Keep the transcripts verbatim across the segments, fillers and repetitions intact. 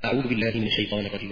أعوذ بالله من الشيطان الرجيم.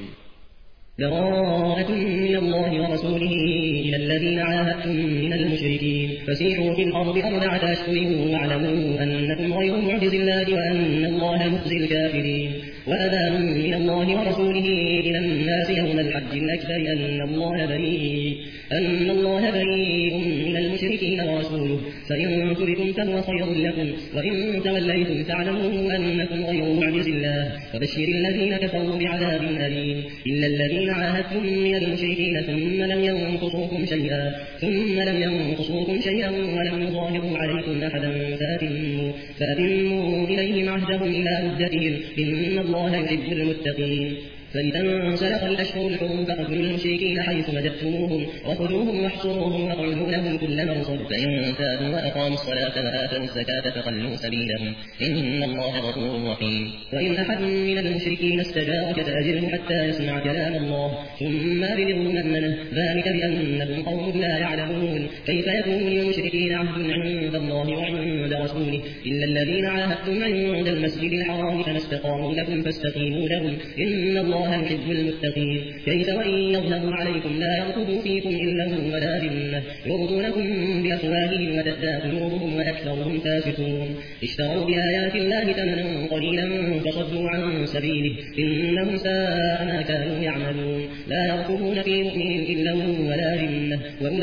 براءة من الله ورسوله إلى الذين عاهدتم من المشركين فسيحوا في الأرض أربعة أشهر واعلموا أنكم غير معجز الله وأن الله مخزي الكافرين. وأذان من الله ورسوله إلى الناس يوم الحج الأكبر أن الله بريء أن الله بريء من المشركين ورسوله فإن تبتم فهو خير لكم وإن توليتم فاعلموا أنكم غير معجز الله وبشر الذين كفروا بعذاب أليم. إلا الذين عاهدتم من المشركين ثم لم ينقصوكم شيئا ثم لم ينقصوكم شيئا ولم يظاهروا عليكم أحدا فأتموا فأتموا إليهم عهدهم إلى مدتهم إن الله يحب المتقين. فإذا انسلخ الأشهر الحرم فاقتلوا المشركين حيث وجدتموهم وخذوهم واحصروهم واقعدوا لهم كل مرصد فإن تابوا وأقاموا الصلاة وآتوا الزكاة فخلوا سبيلهم إن الله غفور رحيم. وإن أحد من المشركين استجارك فأجره حتى يسمع كلام الله ثم أبلغوا مأمنه ذلك بأنهم قوم لا يعلمون. كيف يكون للمشركين عهد عند الله وعند رسوله إلا الذين عاهدتم عند المسجد الحرام فما استقاموا لكم فاستقيموا لهم إن الله الله يحب المتقين. كيف وإن يظهروا عليكم لا يرقبوا فيكم إلا ولا ذمة يرضونكم بأفواههم وتأتى قلوبهم وأكثرهم فاسقون. اشتروا بآيات الله ثمنا قليلا فصدوا عن سبيله إنهم ساء ما كانوا يعملون. لا يرقبون في مؤمن إلا ولا ذمة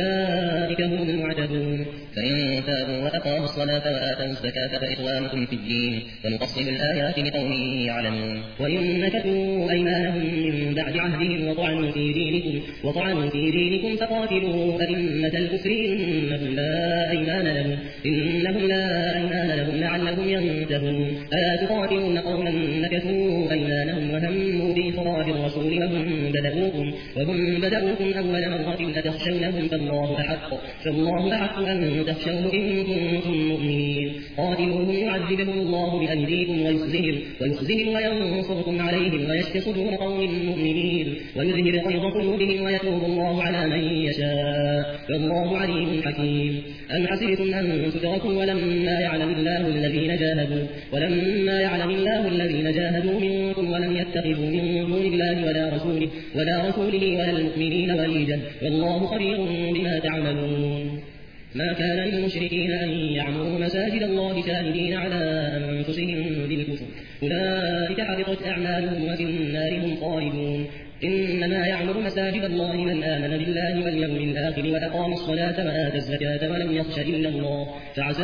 وأولئك هم المعتدون. فإن تابوا وأقاموا الصلاة وآتوا الزكاة فإخوانكم في الدين ونفصل الآيات لقوم يعلمون. وإن نكثوا أيمانهم من بعد عهدهم وطعنوا في دينكم وطعنوا في دينكم فقاتلوا أئمة الكفر إنهم لا أيمان لهم إنهم لا أيمان لهم لعلهم ينتهون. ألا تقاتلون قوما نكثوا أيمانهم وهموا بإخراج الرسول وهم بدأوكم وهم بدأوكم أول مرة أتخشونهم فالله أحق فالله أحق أن تخشوه إن كنتم مؤمنين. قاتلوهم يعذبهم الله بأيديكم ويخزهم ويخزهم وينصركم عليهم ويشفي صدور قوم مؤمنين ويذهب غيظ قلوبهم ويتوب الله على من يشاء والله عليم حكيم. أم حسبتم أن تتركوا ولما يعلم الله الذين جاهدوا ولما يعلم الله الذين جاهدوا منكم ولم يتخذوا من دون الله ولا رسوله ولا رسوله ولا المؤمنين وليجا والله خبير بما تعملون. ما كان للمشركين أن يعمروا مساجد الله شاهدين على أنفسهم بالكفر أولئك حبطت أعمالهم وفي النار هم خالدون. إنما يعمر مساجد الله من آمن بالله واليوم الآخر وأقام الصلاة وآتى الزكاة ولم يخش إلا الله فعسى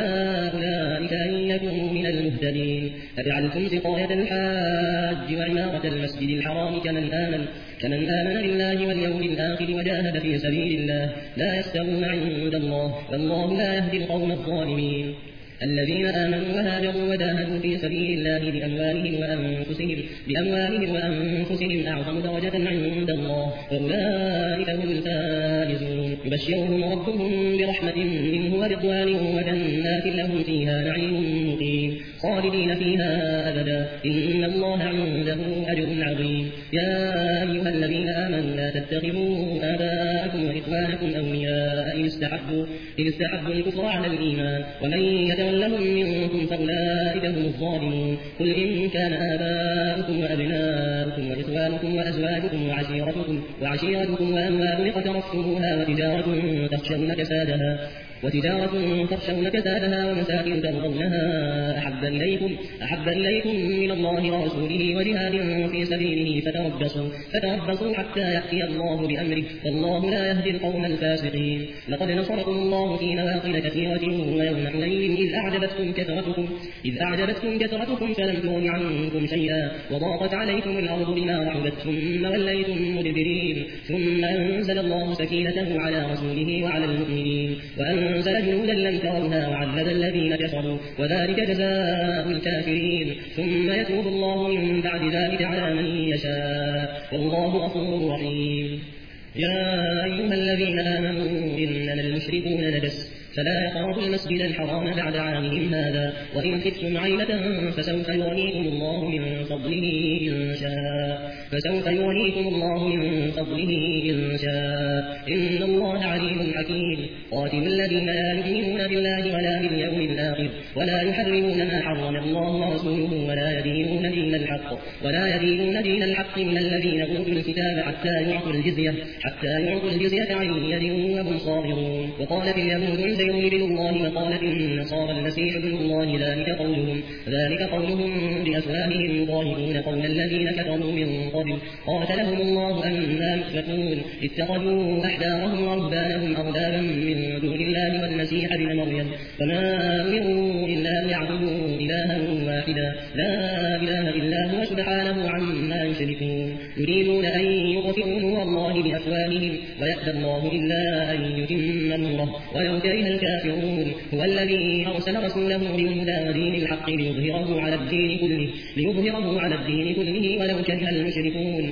أولئك أن يكونوا من المهتدين. أجعلتم سقاية الحاج وعمارة المسجد الحرام كمن آمن كمن آمن بالله واليوم الآخر وجاهد في سبيل الله لا يستوون عند الله والله لا يهدي القوم الظالمين. الذين آمنوا وهاجروا وجاهدوا في سبيل الله بأموالهم وأنفسهم بأموالهم وأنفسهم أعظم درجة عند الله وأولئك هم الفائزون. يبشرهم ربهم برحمة منه ورضوان وجنات لهم فيها نعيم مقيم خالدين فيها أبدا إن الله عنده أجر عظيم. يا أيها الذين آمنوا لا تتخذوا آباءكم وإخوانكم أولياء إن استحبوا إن استحبوا الكفر على الإيمان ومن يتولهم منكم فأولئك هم الظالمون. قل إن كان آباؤكم وأبناؤكم وإخوانكم وأزواجكم وعشيرتكم وعشيرتكم وأموال اقترفتموها وتجارة تخشون كسادها وتجارة تخشون كسادها ومساكن ترضونها أحب إليكم أحب إليكم من الله ورسوله وجهاد في سبيله فتربصوا فتربصوا حتى يأتي الله بأمره والله لا يهدي القوم الفاسقين. لقد نصركم الله في مواطن كثيرة ويوم حنين إذ أعجبتكم كثرتكم إذ أعجبتكم كثرتكم فلم تغن عنكم شيئا وضاقت عليكم الأرض بما رحبت ثم وليتم مدبرين ثم أنزل الله سكينته على رسوله وعلى المؤمنين وأن أنزل جنودا لم تروها وعذب الذين كفروا وذلك جزاء الكافرين. ثم يتوب الله من بعد ذلك على من يشاء والله غفور رحيم. يا أيها الذين آمنوا إنما المشركون نجس فلا يقربوا المسجد الحرام بعد عامهم هذا وإن خفتم عيلة فسوف يغنيكم الله من فضله إن شاء فسوف يغنيكم الله من فضله إن شاء إن الله عليم حكيم. قاتلوا الذين لا يؤمنون بالله ولا باليوم الآخر ولا يحرمون ما حرم الله ورسوله ولا يدينون دين دين الحق ولا يدينون دين الحق من الذين أوتوا الكتاب حتى يعطوا الجزية حتى يعطوا الجزية عن يد وهم صاغرون. وقالت اليهود عزير ابن الله وقالت النصارى المسيح ابن الله ذلك قولهم ذلك قولهم بأفواههم يضاهئون قول الذين كفروا من قبل قاتلهم الله أنى يؤفكون. اتخذوا أحبارهم ورهبانهم أربابا من دون الله والمسيح ابن مريم وما أمروا إلا ليعبدوا إلها واحدا لا إله إلا هو سبحانه عما يشركون. يريدون أن يطفئوا نور الله بأفواههم ويأبى الله إلا أن يتم نوره ولو كره الكافرون. هو الذي أرسل رسوله بالهدى ودين الحق ليظهره على الدين كله ليظهره على الدين كله ولو كره المشركون.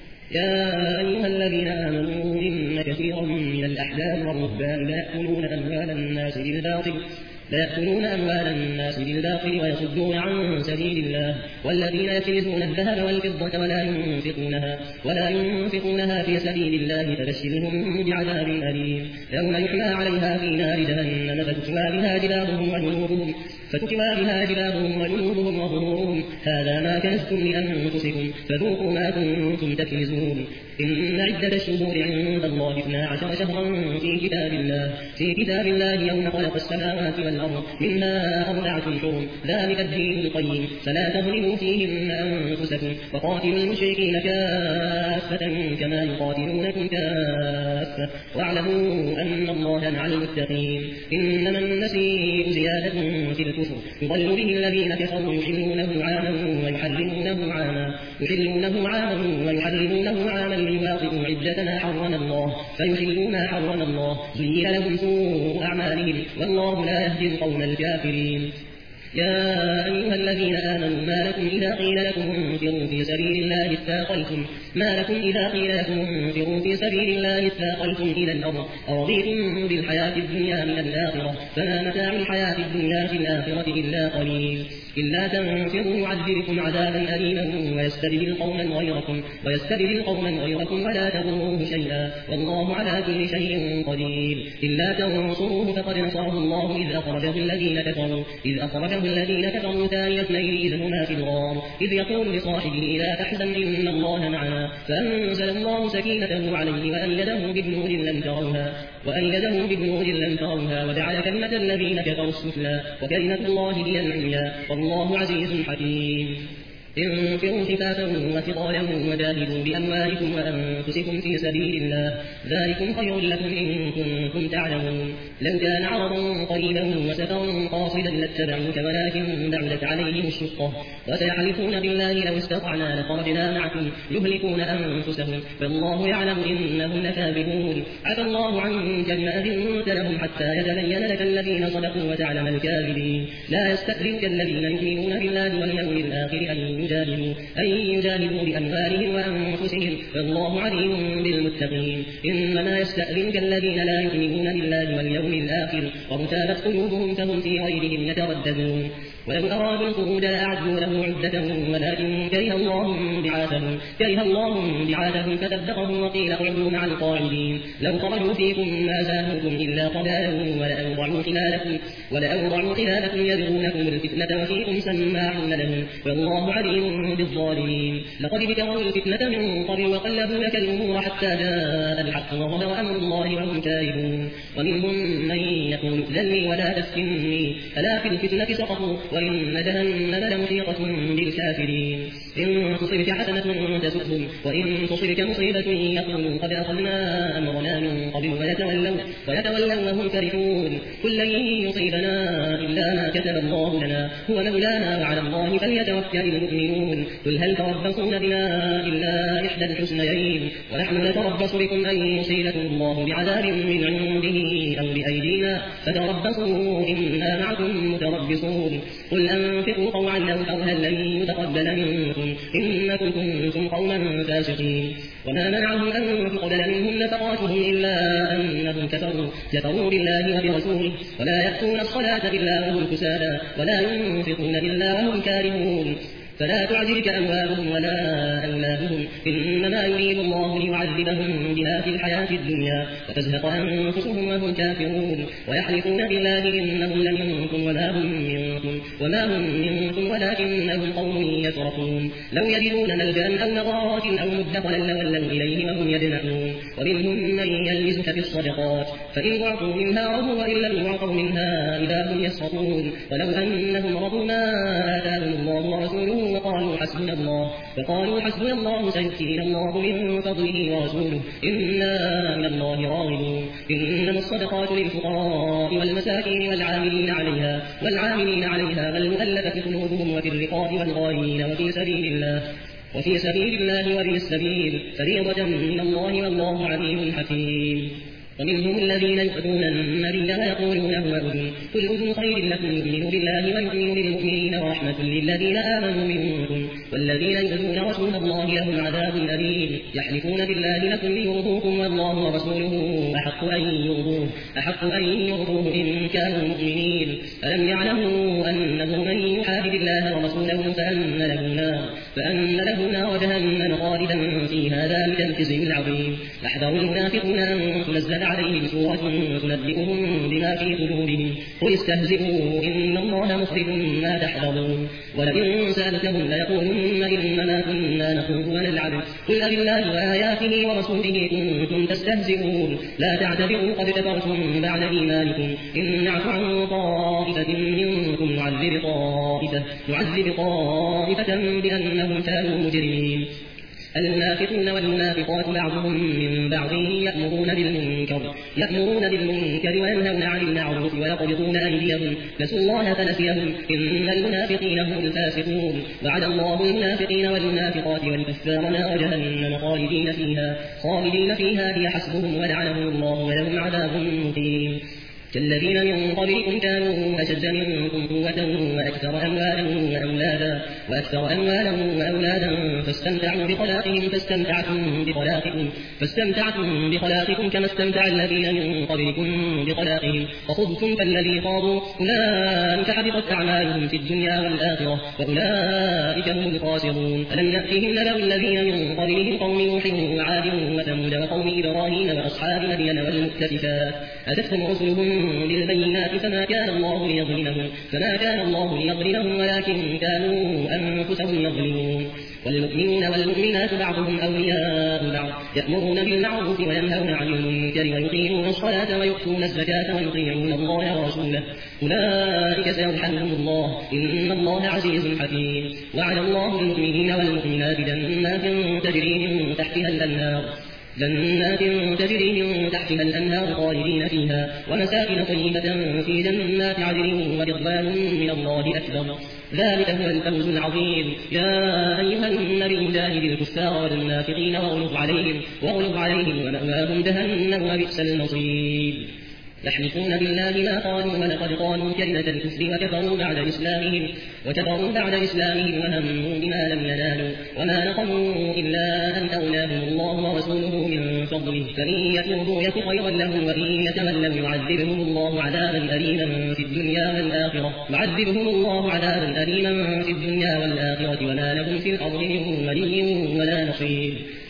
يا أيها الذين آمنوا إن كثيرا من الأحبار والرهبان لا يأكلون أموال الناس بالباطل لا يأكلون أموال الناس بالباطل ويصدون عن سبيل الله والذين يكنزون الذهب والفضة ولا ينفقونها ولا ينفقونها في سبيل الله فبشرهم بعذاب أليم يوم يحمى عليها في نار جهنم فتكوى بها جباههم وجنوبهم فتكوى بها جباههم وجنوبهم وظهورهم هذا ما كنزتم لأنفسكم فذوقوا ما كنتم تكنزون. إن عدة الشهور عند الله اثنا عشر شهرا في كتاب الله في كتاب الله يوم خلق السماوات والأرض منها أربعة حرم ذلك الدين القيم فلا تظلموا فيهن أنفسكم وقاتلوا المشركين كافة كما يقاتلونكم كافة واعلموا أن الله مع المتقين. إنما النسيء زيادة في الكفر يضل به الذين كفروا يحلونه عاما ويحرمونه عاما يحلونه عاما ويحرمونه عاما ليواطئوا عدة ما حرم الله فيحلوا ما حرم الله زين لهم سوء أعمالهم والله لا يهدي القوم الكافرين. يا أيها الذين آمنوا ما لكم إذا قيل لكم انفروا في سبيل الله اثاقلتم ما لكم إذا قيل لكم انفروا في سبيل الله اثاقلتم إلى الأرض أرضيتم بالحياة الدنيا من الآخرة فما متاع الحياة الدنيا في الآخرة إلا قليل. إلا تنفروا يعذبكم عذابا أليما ويستبدل قوما غيركم ويستبدل قوما غيركم ولا تضروه شيئا والله على كل شيء قدير. إلا تنصروه فقد نصره الله إذ أخرجه الذين كفروا إذ أخرجه الذين كفروا ثاني اثنين إذ هما في الغار إذ يقول لصاحبه لا تحزن إن الله معنا فأنزل الله سكينته عليه وأيده بجنود لم تروها وأيده بجنود لم تروها وجعل كلمة الذين كفروا السفلى وكلمة الله هي العليا والله عزيز حكيم. انفروا خفافا وثقالا وجاهدوا بأموالكم وأنفسكم في سبيل الله ذلكم خير لكم إن كنتم تعلمون. لو كان عرضا قريبا وسفرا قاصدا لاتبعوك ولكن بعدت عليهم الشقة وسيحلفون بالله لو استطعنا لخرجنا معكم يهلكون أنفسهم فالله يعلم إنهم لكاذبون. عفى الله عنك بما أذنت لهم حتى يتبين لك الذين صدقوا وتعلم الكاذبين. لا يستأذنك الذين يؤمنون بالله واليوم الآخر أن يجاهدوا أن يجاهدوا بأموالهم وأنفسهم فالله عليم بالمتقين. إنما يستأذنك الذين لا يؤمنون بالله واليوم الآخر وارتابت قلوبهم فهم في غيرهم يترددون. ولو أرادوا الخروج لأعدوا له عدة ولكن كره الله بعاثهم كره الله بعاثهم فثبتهم وقيل اقعدوا مع القاعدين. لو خرجوا فيكم ما زادوكم إلا قبالا ولأوضعوا خلالكم ولأوضعوا خلالكم يبغونكم الفتنة وفيكم سماعون لهم والله عليم بالظالمين. لقد ابتغوا الفتنة من قبل وقلبوا لك الأمور حتى جاء الحق وظهر أمر الله وهم كارهون. ومنهم من يقول ائذن لي ولا تفتني ألا في الفتنة سقطوا وإن جهنم لمحيطة بالكافرين. إن تصبك حسنة تسؤهم وإن تصبك مصيبة يقولوا قد أخذنا أمرنا من قبل ويتولوا ويتولوا وهم فرحون. قل لن يصيبنا إلا ما كتب الله لنا هو مولانا وعلى الله فليتوكل المؤمنون. قل هل تربصون بنا إلا إحدى الحسنيين ونحن نتربص بكم أن يصيبكم الله بعذاب من عنده أو بأيدينا فتربصوا إنا معكم متربصون. قل أنفقوا طوعا أو كرها لن يتقبل منكم إنكم كنتم قوما فاسقين. وما منعهم أن تقبل منهم نفقاتهم إلا أنهم كفروا كفروا بالله وبرسوله ولا يأتون الصلاة إلا وهم كسالى ولا ينفقون إلا وهم كارهون. فلا تعجبك أموالهم ولا أولادهم إنما يريد الله ليعذبهم بها في الحياة الدنيا وتزهق أنفسهم وهم كافرون ويحلفون بالله إنهم لمنكم وما هم منكم وما هم منكم ولكنهم قوم يتركون لو يجدون ملجأ أو مغارات أو مدخلا لولوا إليه وهم يجمعون ومنهم من يلمزك في الصدقات فإن أعطوا منها رضوا وإن لم يعطوا منها إذا هم يسخطون ولو أنهم رضوا ما آتاهم الله ورسوله وقالوا حسبنا الله فقالوا حسبنا الله سيؤتينا الله من فضله ورسوله إنا من الله راغبون إنما الصدقات للفقراء والمساكين والعاملين عليها والعاملين عليها والمؤلفة قلوبهم وفي الرقاب والغارمين وفي سبيل الله وفي سبيل الله وابن السبيل فريضة من الله والله عليم حكيم ومنهم الذين يؤذون النبي ويقولون هو أذن قل أذن خير لكم يؤمن بالله ويؤمن للمؤمنين ورحمة للذين آمنوا منكم والذين يؤذون رسول الله لهم عذاب أليم يحلفون بالله لكم ليرضوكم والله ورسوله أحق أن يرضوه أحق أن يرضوه إن كانوا مؤمنين ألم يعلموا أنه من يحارب الله ورسوله فأن له نار فأن له نار جهنم خالدا فيها ذلك الخزي العظيم يحذر المنافقون أن تنزل عليهم سورة تنبئهم بما في قلوبهم قل استهزئوا إن الله مخرج ما تحذرون ولئن سألتهم ليقولن إنما كنا نخوض ونلعب قل أبالله وآياته ورسوله كنتم تستهزئون لا تعتذروا قد كفرتم بعد إيمانكم إن نعف عن طائفة منكم نعذب طائفة نعذب طائفة بأنهم كانوا مجرمين المنافقون والمنافقات بعضهم من بعض يأمرون بالمنكر يأمرون بالمنكر وينهون عن المعروف ويقبضون أيديهم نسوا الله فنسيهم إن المنافقين هم الفاسقون وعد الله المنافقين والمنافقات والكفار نار جهنم خالدين فيها خالدين فيها هي حسبهم ولعنهم الله ولهم عذاب مقيم كالذين من قبلكم كانوا أشد منكم قوة وأكثر أموالا وأولادا وأكثر أموالا وأولادا فاستمتعوا بخلاقهم فاستمتعتم بخلاقكم فاستمتعتم بخلاقكم كما استمتع الذين من قبلكم بخلاقهم فخذتم كالذي خاضوا أولئك حبطت أعمالهم في الدنيا والآخرة وأولئك هم الخاسرون ألم يأتهم نبأ الذين من قبلهم قوم نوح وعاد وثمود وقوم إبراهيم وأصحاب مدين والمؤتفكات أتتهم رسلهم بالبينات فما كان الله ليظلمهم فما كان الله ليظلمهم ولكن كانوا أنفسهم يظلمون والمؤمنين والمؤمنات بعضهم أولياء بعض يأمرون بالمعروف وينهون عن المنكر ويقيمون الصلاة ويؤتون الزكاة ويطيعون الله ورسوله أولئك سيرحمهم الله إن الله عزيز حكيم وعلى الله المؤمنين والمؤمنات جنات تجري من تحتها الأنهار جنات تجري من تحتها الأنهار خالدين فيها ومساكن طيبة في جنات عدن ورضوان من الله أكبر ذلك هو الفوز العظيم يا أيها النبي جاهد الكفار والمنافقين واغلظ عليهم واغلظ عليهم ومأواهم جهنم وبئس المصير يحلفون بالله ما قالوا ولقد قالوا كلمة الكفر وكفروا بعد إسلامهم وكفروا بعد إسلامهم وهموا بما لم ينالوا وما نقموا إلا أن أغناهم الله ورسوله من فضله فإن يتوبوا يك خيرا لهم وإن يتولوا يعذبهم الله عذابا أليما في الدنيا والآخرة يعذبهم الله عذابا أليما في الدنيا والآخرة وما لهم في الأرض من ولي ولا نصير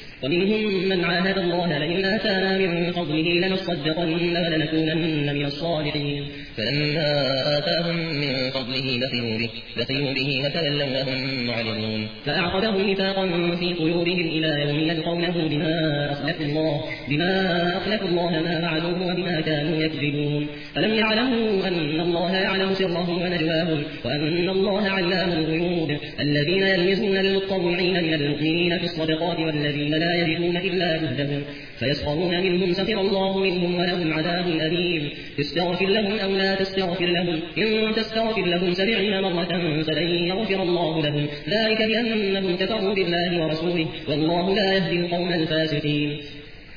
ومنهم من عاهد الله لئن آتانا من فضله لنصدقن ولنكونن من الصالحين فلما آتاهم من فضله بخلوا به, بخلوا به وتولوا وهم معرضون فأعقدهم نفاقا في قلوبهم إلى يوم يلقونه بما أخلفوا الله بما أخلفوا الله ما وعدوه وبما كانوا يكذبون ألم يعلموا أن الله يعلم سرهم ونجواهم وأن الله علام الغيوب الذين يلمزون المتطوعين من المؤمنين في الصدقات والذين لا يجدون إلا جهدهم فيسخرون منهم سخر الله منهم ولهم عذاب أليم استغفر لهم أو لا تستغفر لهم إن تستغفر لهم سبعين مرة فلن يغفر الله لهم ذلك بأنهم كفروا بالله ورسوله والله لا يهدي القوم الفاسقين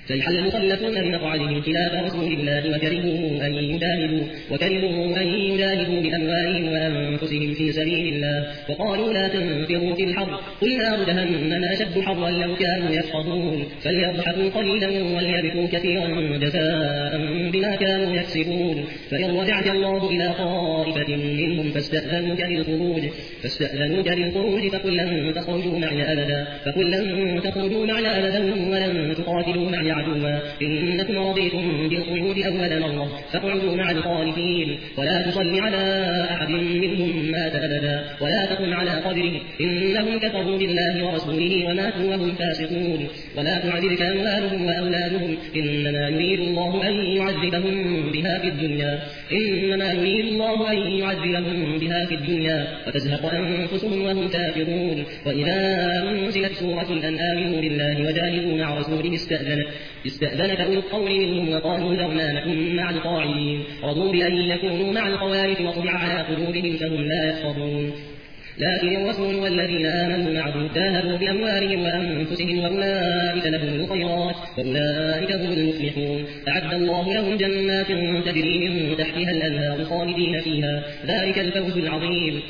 فرح المخلفون بمقعدهم خلاف رسول الله وكرهوا أن يجاهدوا وكرهوا أن يجاهدوا بأموالهم وأنفسهم في سبيل الله وقالوا لا تنفروا في الحر قل نار جهنم أشد حرا لو كانوا يفقهون فليضحكوا قليلا وليبكوا كثيرا جزاء بما كانوا يكسبون فإن رجعت الله إلى طائفة منهم فاستأذنوك للخروج فاستأذنوك للخروج فقل لن تخرجوا معي أبدا فقل لن تخرجوا معي أبدا ولن تقاتلوا معي عدوا إنكم رضيتم بالقعود أول مرة فاقعدوا مع الخالفين ولا تصل على أحد منهم مات أبدا ولا تقم على قدره إنهم كفروا بالله ورسوله وماتوا وهم فاسقون ولا تعذبك أموالهم وأولادهم إنما يريد الله أن يعذبهم بها في الدنيا إنما يريد الله أن يعذبهم بها في الدنيا وتزهق أنفسهم وهم كافرون وإذا أنزلت سورة أن آمنوا بالله وجاهدوا مع رسوله استأذنك استأذنك أولو القول منهم وقالوا ذرنا نكن مع القاعدين رضوا بأن يكونوا مع الخوارج وطبع على قلوبهم فهم لا يفقهون لكن الرسول والذين آمنوا معه جاهدوا بأموالهم وأنفسهم وأولئك لهم الخيرات وأولئك هم المفلحون أعد الله لهم جنات تجري من تحتها الأنهار خالدين فيها ذلك الفوز العظيم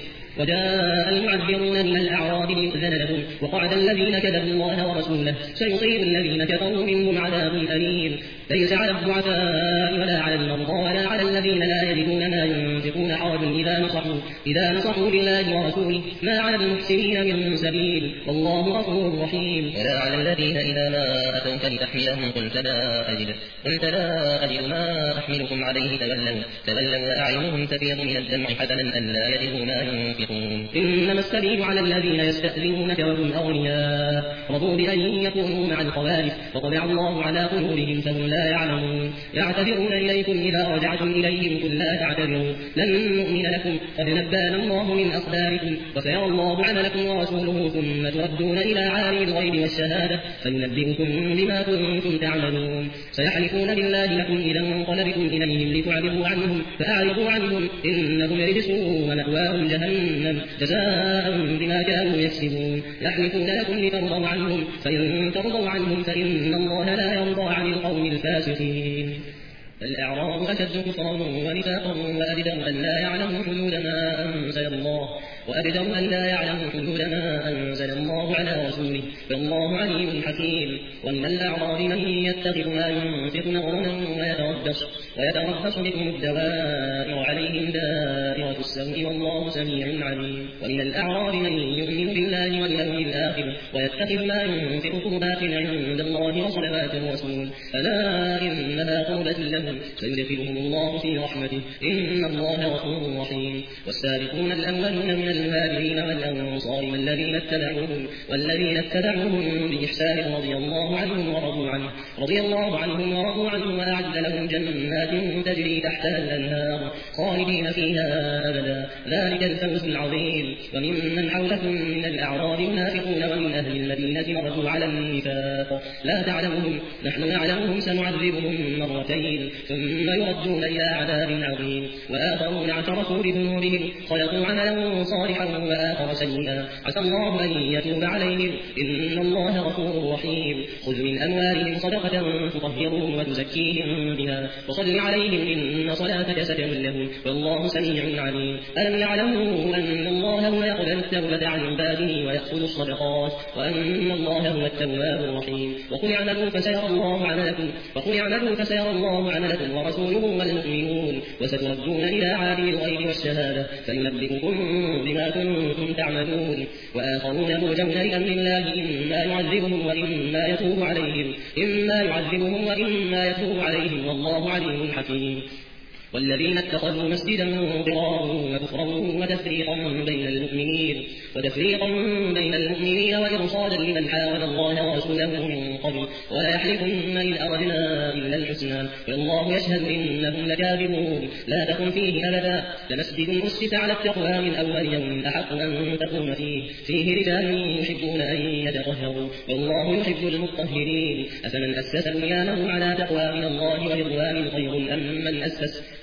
وجاء المعذرون من الأعراب ليؤذن لهم وقعد الذين كذبوا الله ورسوله سيصيب الذين كفروا منهم عذاب أليم ليس على الضعفاء ولا على المرضى ولا على الذين لا يجدون ما ينفقون حرج إذا نصحوا إذا نصحوا لله ورسوله ما على المحسنين من سبيل والله غفور رحيم ولا على الذين إذا ما أتوك لتحملهم قلت لا أجد قلت لا أجد ما أحملكم عليه تولوا تولوا وأعينهم تفيض من الدمع حزنا ألا يجدوا ما ينفقون إنما السبيل على الذين يستأذنونك وهم أغنياء رضوا بأن يكونوا مع الخوارج وطبع الله على قلوبهم فهم لا يعلمون يعتذرون إليكم إذا رجعتم إليهم قل لا تعتذروا لن نؤمن لكم قد نبانا الله من أخباركم وسيرى الله عملكم ورسوله ثم تردون إلى عالم الغيب والشهادة فينبئكم بما كنتم تعملون سيحلفون بالله لكم إذا انقلبتم إليهم لتعرضوا عنهم فأعرضوا عنهم إنهم رجس ومأواهم جهنم جزاء بما كانوا يكسبون يحلفون لكم لترضوا عنهم فإن ترضوا عنهم فإن الله لا يرضى عن القوم الفاسقين الأعراب أشد كفرا ونفاقا وأجدر أن لا يعلموا حدود ما أنزل الله وأجدر أن لا يعلموا حدود ما أنزل الله على رسوله فالله عليم حكيم ومن الأعراب من يتخذ ما ينفق مغرما ويتربص ويتربص بكم الدوائر عليهم دائرة السوء والله سميع عليم ومن الأعراب من يؤمن بالله واليوم الآخر ويتخذ ما ينفق قربات عند الله وصلوات الرسول ألا إنها قربة لهم سيدخلهم الله في رحمته إن الله غفور رحيم والسابقون الأولون من المهاجرين والأنصار والذين اتبعوهم والذين اتبعوهم بإحسان رضي الله عنهم ورضوا عنه رضي الله عنهم ورضوا عنه وأعد لهم جنات تجري تحتها الأنهار خالدين فيها أبدا ذلك الفوز العظيم وممن حولكم من الأعراب منافقون ومن أهل المدينة مرضوا على النفاق لا تعلمهم نحن نعلمهم سنعذبهم مرتين ثم يردون إلى عذاب عظيم وآخرون اعترفوا بذنوبهم خلقوا عملا صالحا وآخر سيئا عسى الله أن يتوب عليهم إن الله غفور رحيم خذ من أموالهم صدقة تطهرهم وتزكيهم بها وصل عليهم إن صلاتك سكن لهم والله سميع عليم ألم يعلموا أن الله هو يقبل التوبة عن عباده ويأخذ الصدقات وأن الله هو التواب الرحيم وقل اعملوا فسيرى الله عملكم وقل اعملوا فسيرى الله عملكم ورسوله والمؤمنون وستردون إلى عالم الغيب والشهادة فينبئكم بما كنتم تعملون وآخرون مرجون لأمر الله إما يعذبهم وإما يتوب عليهم إما يعذبهم وإما يتوب عليهم والله عليم حكيم والذين اتخذوا مسجدا ضرارا وكفرا وتفريقا بين المؤمنين وتفريقا بين المؤمنين وإرصادا لمن حارب الله ورسوله من قبل ولا يحلفن إن أردنا إلا الحسنى والله يشهد إنهم لكاذبون لا تقم فيه أبدا لمسجد أسس على التقوى من أول يوم أحق أن تقوم فيه فيه رجال يحبون أن يتطهروا والله يحب المطهرين أفمن أسس بنيانه على تقوى من الله ورضوان خير أم من أسس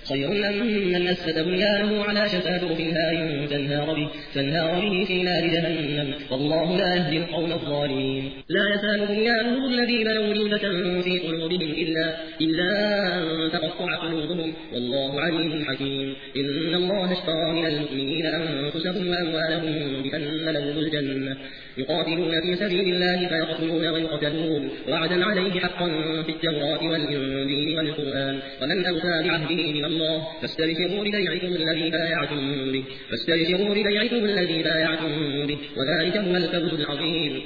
خير أم من أسس بنيانه على شفا جرف هار فانهار به, فانهار به في نار جهنم والله لا يهدي القوم الظالمين. لا يزال بنيانهم الذي بنوا ريبة في قلوبهم إلا, إلا أن تقطع قلوبهم والله عليم حكيم. إن الله اشترى من المؤمنين أنفسهم وأموالهم بأن لهم الجنة يقاتلون في سبيل الله فيقتلون ويقتلون وعدا عليه حقا في التوراة والإنجيل والقرآن ومن أوفى بعهده من الله فاستبشروا ببيعكم الذي بايعتم به فاستبشروا ببيعكم الذي بايعتم به وذلك هو الفوز العظيم.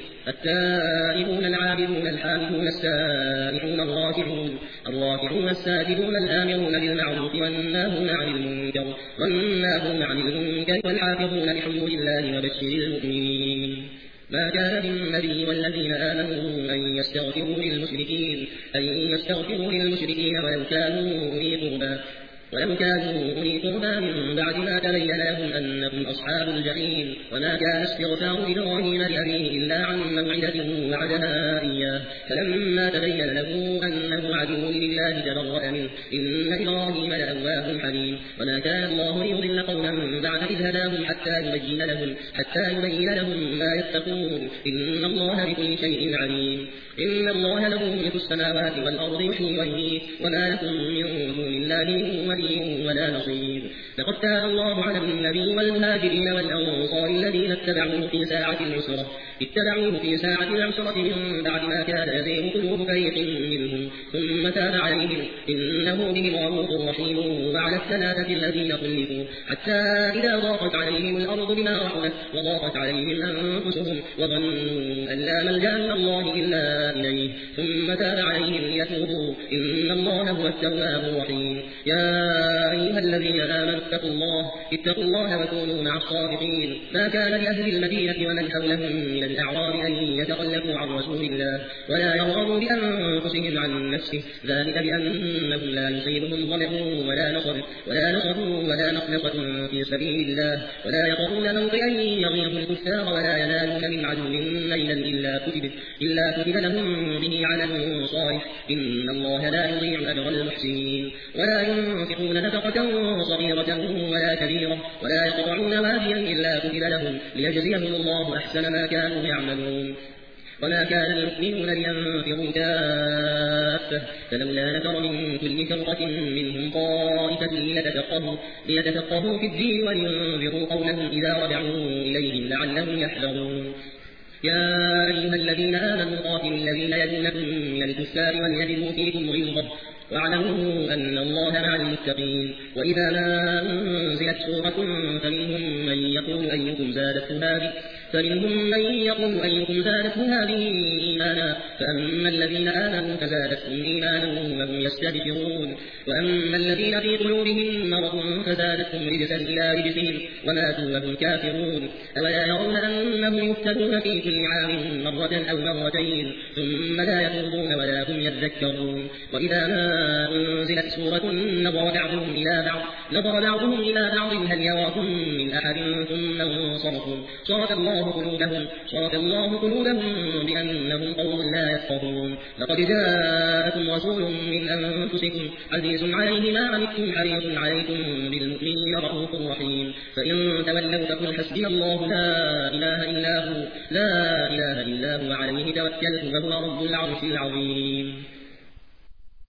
التائبون العابدون الحامدون السائحون الراكعون الراكعون الساجدون الآمرون بالمعروف والناهون عن المنكر والناهون عن المنكر والحافظون لحدود الله وبشر المؤمنين. ما كان للنبي والذين آمنوا أن يستغفروا للمشركين أن يستغفروا للمشركين ولو كانوا أولي قربى ولو كانوا أولي قربى من بعد ما تبين لهم أنهم أصحاب الجحيم. وما كان استغفار إبراهيم لأبيه إلا عن موعدة وعدها إياه فلما تبين له أنه عدو لله تبرأ منه إن إبراهيم لأواه حليم. وما كان الله ليضل قوما بعد إذ هداهم حتى يبين لهم حتى يبين لهم ما يتقون إن الله بكل شيء عليم. إن الله له ملك السماوات والأرض يحيي ويميت وما لكم من دون الله من ولي ولا نصير. لقد تاب الله على النبي والمهاجرين والأنصار الذين اتبعوه في ساعة العسرة اتبعوه في ساعة العسرة من بعد ما كان يزيغ قلوب فريق منهم ثم تاب عليهم إنه بهم رؤوف رحيم. وعلى الثلاثة الذين خلفوا حتى إذا ضاقت عليهم الأرض بما رحبت وضاقت عليهم أنفسهم وظنوا أن لا ملجأ من الله إلا إليه ثم تاب عليهم ليتوبوا إن الله هو التواب الرحيم. يا أيها الذين آمنوا اتقوا الله اتقوا الله وكونوا مع الصادقين. ما كان لأهل المدينة ومن حولهم من الأعراب أن يتخلفوا عن رسول الله ولا يرغبوا بأنفسهم عن نفسه ذلك بأنهم لا يصيبهم ظمأ ولا نصب ولا نصب ولا مخلصة في سبيل الله ولا يطرون موطئا يغيظ الكفار ولا ينالون من عدو نيلا إلا كتب إلا كتب لهم به عمل صالح إن الله لا يضيع أجر المحسنين. ولا ينفقون نفقة صغيرة ولا كبيرة ولا يقطعون واديا إلا كتب لهم ليجزيهم الله أحسن ما كانوا يعملون. وما كان المؤمنون لينفروا كافة فلولا نفر من كل فرقة منهم طائفة ليتفقهوا, ليتفقهوا في الدين ولينذروا قومهم إذا رجعوا إليهم لعلهم يحذرون. يا أيها الذين آمنوا قاتلوا الذين يلونكم من الكفار وليجدوا فيكم غلظة واعلموا أن الله مع المتقين. وإذا ما أنزلت سورة فمنهم من يقول أيكم زادته هذه فمنهم من يقول أيكم زادته هذه إيمانا فأما الذين آمنوا فزادتهم إيمانا وهم يستبشرون وأما الذين في قلوبهم مرض فزادتهم رجسا إلى رجسهم وماتوا وهم كافرون. أولا يرون أنهم يفتنون في كل عام مرة أو مرتين ثم لا يتوبون ولا هم يذكرون. وإذا ما أنزلت سورة نظر بعضهم إلى بعض نظر بعضهم إلى بعض هل يراكم من أحد ثم انصرفوا صرف الله قلوبهم صرف الله قلوبهم بأنهم قوم لا يفقهون. لقد جاءكم رسول من أنفسكم عزيز عليه ما عنتم حريص عليكم بالمؤمنين رؤوف رحيم. فإن تولوا فقل حسبي الله لا إله إلا هو لا إله إلا هو عليه توكلت وهو رب العرش العظيم.